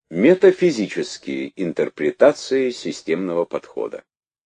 Метафизические интерпретации системного подхода.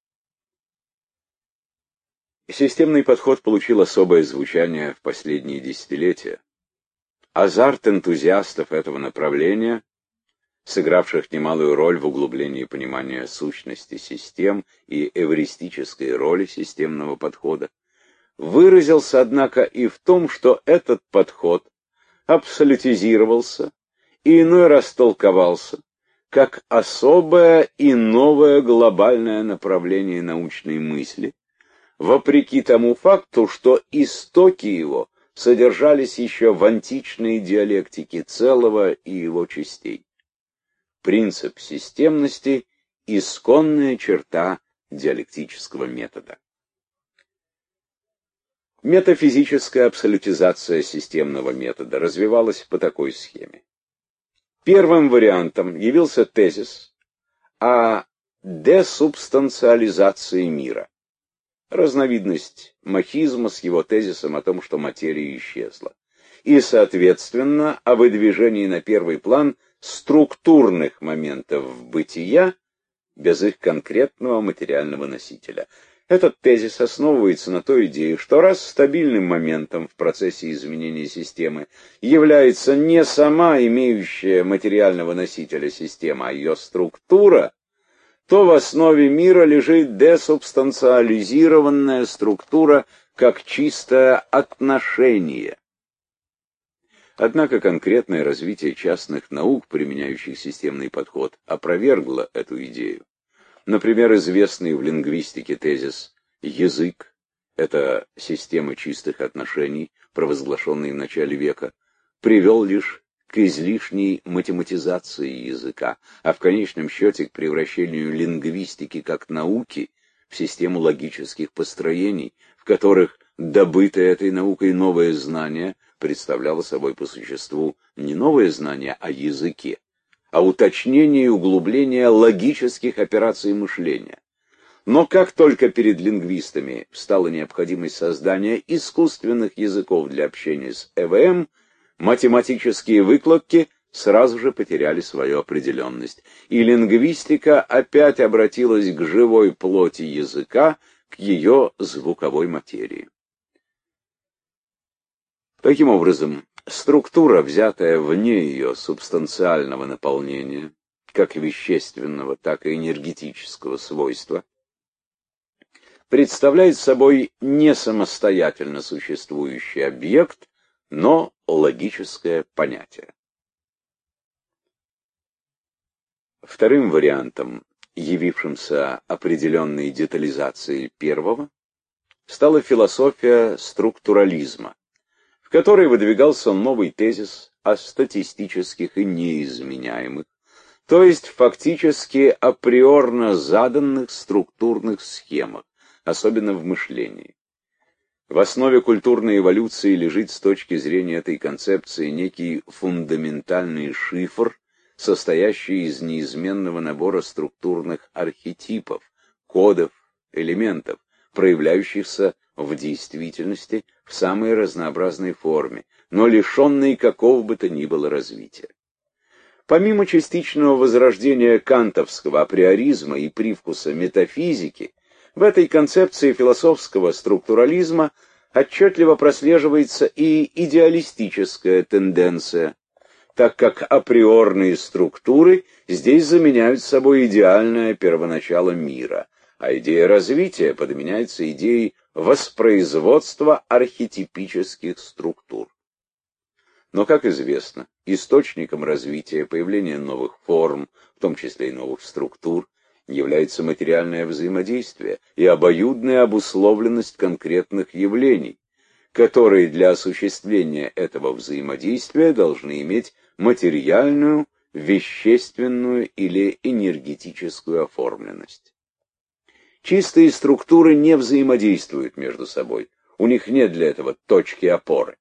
Системный подход получил особое звучание в последние десятилетия. Азарт энтузиастов этого направления, сыгравших немалую роль в углублении понимания сущности систем и эвристической роли системного подхода, выразился, однако, и в том, что этот подход абсолютизировался и иной раз толковался как особое и новое глобальное направление научной мысли, вопреки тому факту, что истоки его содержались еще в античной диалектике целого и его частей. Принцип системности – исконная черта диалектического метода. Метафизическая абсолютизация системного метода развивалась по такой схеме. Первым вариантом явился тезис о десубстанциализации мира, разновидность махизма с его тезисом о том, что материя исчезла, и, соответственно, о выдвижении на первый план структурных моментов бытия без их конкретного материального носителя. Этот тезис основывается на той идее, что раз стабильным моментом в процессе изменения системы является не сама имеющая материального носителя система, а ее структура, то в основе мира лежит десубстанциализированная структура как чистое отношение. Однако конкретное развитие частных наук, применяющих системный подход, опровергло эту идею. Например, известный в лингвистике тезис «язык» — это система чистых отношений, провозглашенный в начале века, привел лишь к излишней математизации языка, а в конечном счете к превращению лингвистики как науки в систему логических построений, в которых добытое этой наукой новое знание представляло собой по существу не новое знание о языке, а уточнение и углубление логических операций мышления. Но как только перед лингвистами встала необходимость создания искусственных языков для общения с ЭВМ, математические выкладки сразу же потеряли свою определенность, и лингвистика опять обратилась к живой плоти языка, к ее звуковой материи. Таким образом, структура, взятая вне ее субстанциального наполнения, как вещественного, так и энергетического свойства, представляет собой не самостоятельно существующий объект, но логическое понятие. Вторым вариантом, явившимся определенной детализацией первого, стала философия структурализма, в которой выдвигался новый тезис о статистических и неизменяемых, то есть фактически априорно заданных структурных схемах, особенно в мышлении. В основе культурной эволюции лежит с точки зрения этой концепции некий фундаментальный шифр, состоящий из неизменного набора структурных архетипов, кодов, элементов, проявляющихся в действительности в самой разнообразной форме, но лишенной какого бы то ни было развития. Помимо частичного возрождения кантовского априоризма и привкуса метафизики, в этой концепции философского структурализма отчетливо прослеживается и идеалистическая тенденция, так как априорные структуры здесь заменяют собой идеальное первоначало мира, а идея развития подменяется идеей воспроизводства архетипических структур. Но, как известно, источником развития, появления новых форм, в том числе и новых структур, является материальное взаимодействие и обоюдная обусловленность конкретных явлений, которые для осуществления этого взаимодействия должны иметь материальную, вещественную или энергетическую оформленность. Чистые структуры не взаимодействуют между собой, у них нет для этого точки опоры.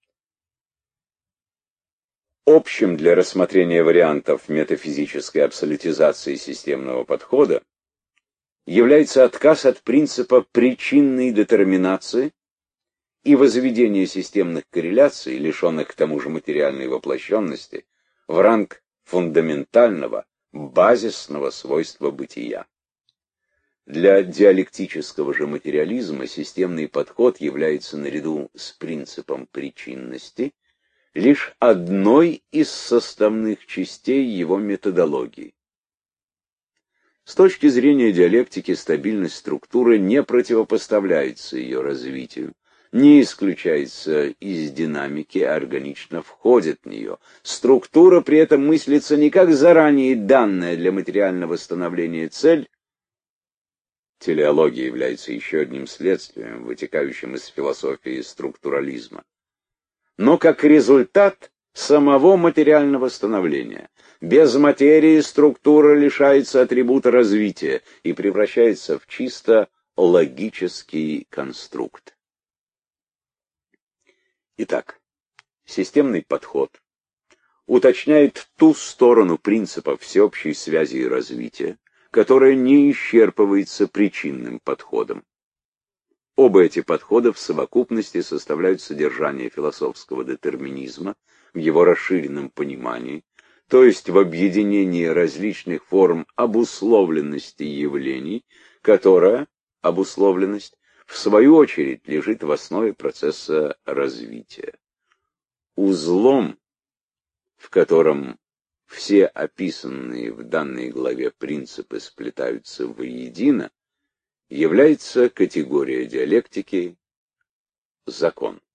Общим для рассмотрения вариантов метафизической абсолютизации системного подхода является отказ от принципа причинной детерминации и возведение системных корреляций, лишенных к тому же материальной воплощенности, в ранг фундаментального, базисного свойства бытия. Для диалектического же материализма системный подход является наряду с принципом причинности лишь одной из составных частей его методологии. С точки зрения диалектики стабильность структуры не противопоставляется ее развитию, не исключается из динамики, а органично входит в нее. Структура при этом мыслится не как заранее данная для материального становления цель. Телеология является еще одним следствием, вытекающим из философии структурализма, но как результат самого материального становления. Без материи структура лишается атрибута развития и превращается в чисто логический конструкт. Итак, системный подход уточняет ту сторону принципа всеобщей связи и развития, которая не исчерпывается причинным подходом. Оба эти подхода в совокупности составляют содержание философского детерминизма в его расширенном понимании, то есть в объединении различных форм обусловленности явлений, которая, обусловленность, в свою очередь лежит в основе процесса развития. Узлом, в котором все описанные в данной главе принципы сплетаются воедино, является категория диалектики закон.